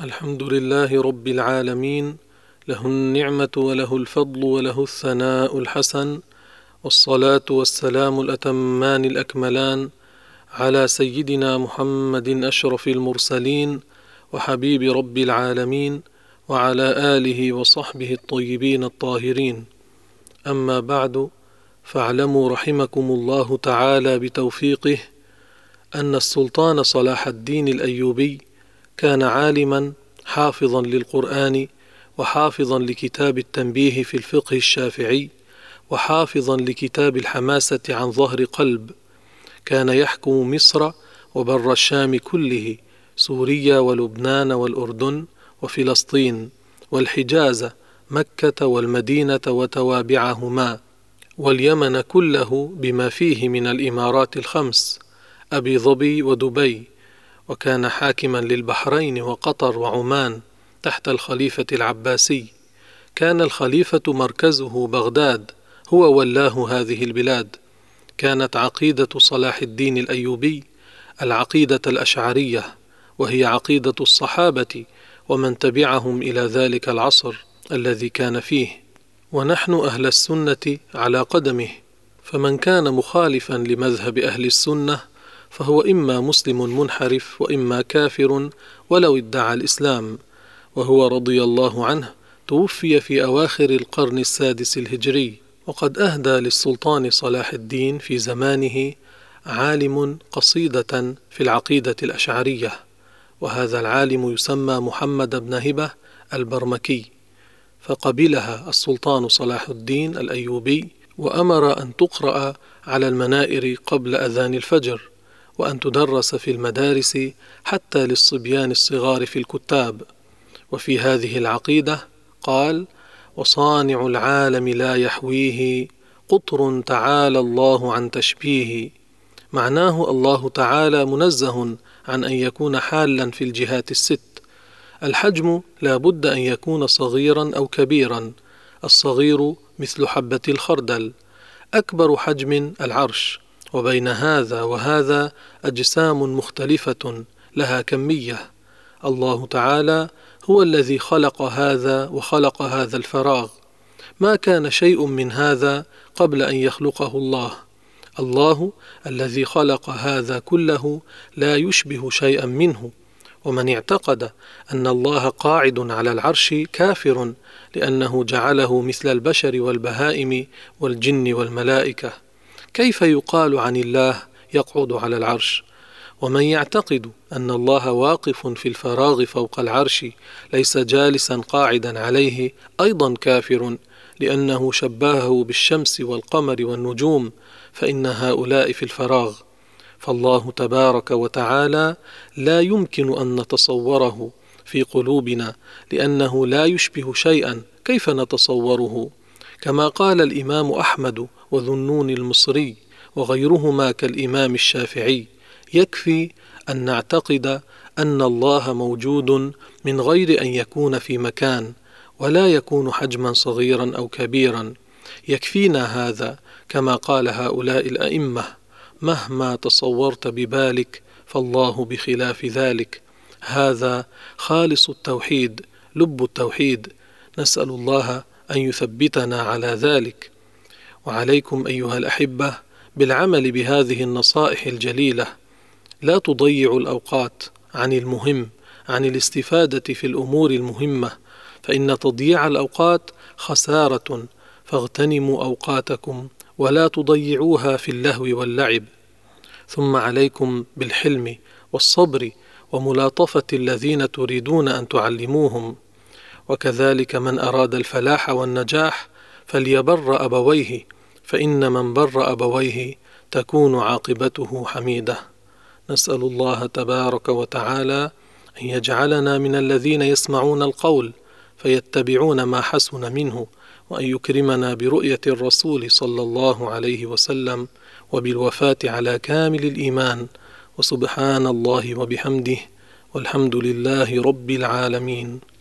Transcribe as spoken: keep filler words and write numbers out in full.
الحمد لله رب العالمين، له النعمة وله الفضل وله الثناء الحسن، والصلاة والسلام الأتمان الأكملان على سيدنا محمد أشرف المرسلين وحبيب رب العالمين، وعلى آله وصحبه الطيبين الطاهرين. أما بعد، فاعلموا رحمكم الله تعالى بتوفيقه أن السلطان صلاح الدين الأيوبي كان عالما حافظا للقرآن، وحافظا لكتاب التنبيه في الفقه الشافعي، وحافظا لكتاب الحماسة عن ظهر قلب. كان يحكم مصر وبر الشام كله، سوريا ولبنان والأردن وفلسطين والحجاز، مكة والمدينة وتوابعهما، واليمن كله بما فيه من الإمارات الخمس، أبي ظبي ودبي. وكان حاكما للبحرين وقطر وعمان تحت الخليفة العباسي. كان الخليفة مركزه بغداد، هو ولاه هذه البلاد. كانت عقيدة صلاح الدين الأيوبي العقيدة الأشعرية، وهي عقيدة الصحابة ومن تبعهم إلى ذلك العصر الذي كان فيه، ونحن أهل السنة على قدمه. فمن كان مخالفا لمذهب أهل السنة فهو إما مسلم منحرف وإما كافر ولو ادعى الإسلام. وهو رضي الله عنه توفي في أواخر القرن السادس الهجري، وقد أهدى للسلطان صلاح الدين في زمانه عالم قصيدة في العقيدة الأشعرية، وهذا العالم يسمى محمد بن هبة البرمكي، فقبلها السلطان صلاح الدين الأيوبي وأمر أن تقرأ على المنائر قبل أذان الفجر، وأن تدرس في المدارس حتى للصبيان الصغار في الكتاب. وفي هذه العقيدة قال: وصانع العالم لا يحويه قطر تعالى الله عن تشبيه. معناه الله تعالى منزه عن أن يكون حالا في الجهات الست. الحجم لا بد أن يكون صغيرا أو كبيرا. الصغير مثل حبة الخردل، أكبر حجم العرش، وبين هذا وهذا أجسام مختلفة لها كمية. الله تعالى هو الذي خلق هذا وخلق هذا الفراغ، ما كان شيء من هذا قبل أن يخلقه الله. الله الذي خلق هذا كله لا يشبه شيئا منه. ومن اعتقد أن الله قاعد على العرش كافر، لأنه جعله مثل البشر والبهائم والجن والملائكة. كيف يقال عن الله يقعد على العرش؟ ومن يعتقد أن الله واقف في الفراغ فوق العرش ليس جالسا قاعدا عليه أيضا كافر، لأنه شبهه بالشمس والقمر والنجوم، فإن هؤلاء في الفراغ. فالله تبارك وتعالى لا يمكن أن نتصوره في قلوبنا، لأنه لا يشبه شيئا، كيف نتصوره؟ كما قال الإمام أحمد وذنون المصري وغيرهما كالإمام الشافعي: يكفي أن نعتقد أن الله موجود من غير أن يكون في مكان، ولا يكون حجما صغيرا أو كبيرا. يكفينا هذا، كما قال هؤلاء الأئمة: مهما تصورت ببالك فالله بخلاف ذلك. هذا خالص التوحيد، لب التوحيد. نسأل الله أن يثبتنا على ذلك. وعليكم أيها الأحبة بالعمل بهذه النصائح الجليلة. لا تضيعوا الأوقات عن المهم، عن الاستفادة في الأمور المهمة، فإن تضييع الأوقات خسارة. فاغتنموا أوقاتكم ولا تضيعوها في اللهو واللعب. ثم عليكم بالحلم والصبر وملاطفة الذين تريدون أن تعلموهم. وكذلك من أراد الفلاح والنجاح فليبر أبويه، فإن من بر أبويه تكون عاقبته حميدة. نسأل الله تبارك وتعالى أن يجعلنا من الذين يسمعون القول فيتبعون ما حسن منه، وأن يكرمنا برؤية الرسول صلى الله عليه وسلم وبالوفاة على كامل الإيمان. وسبحان الله وبحمده، والحمد لله رب العالمين.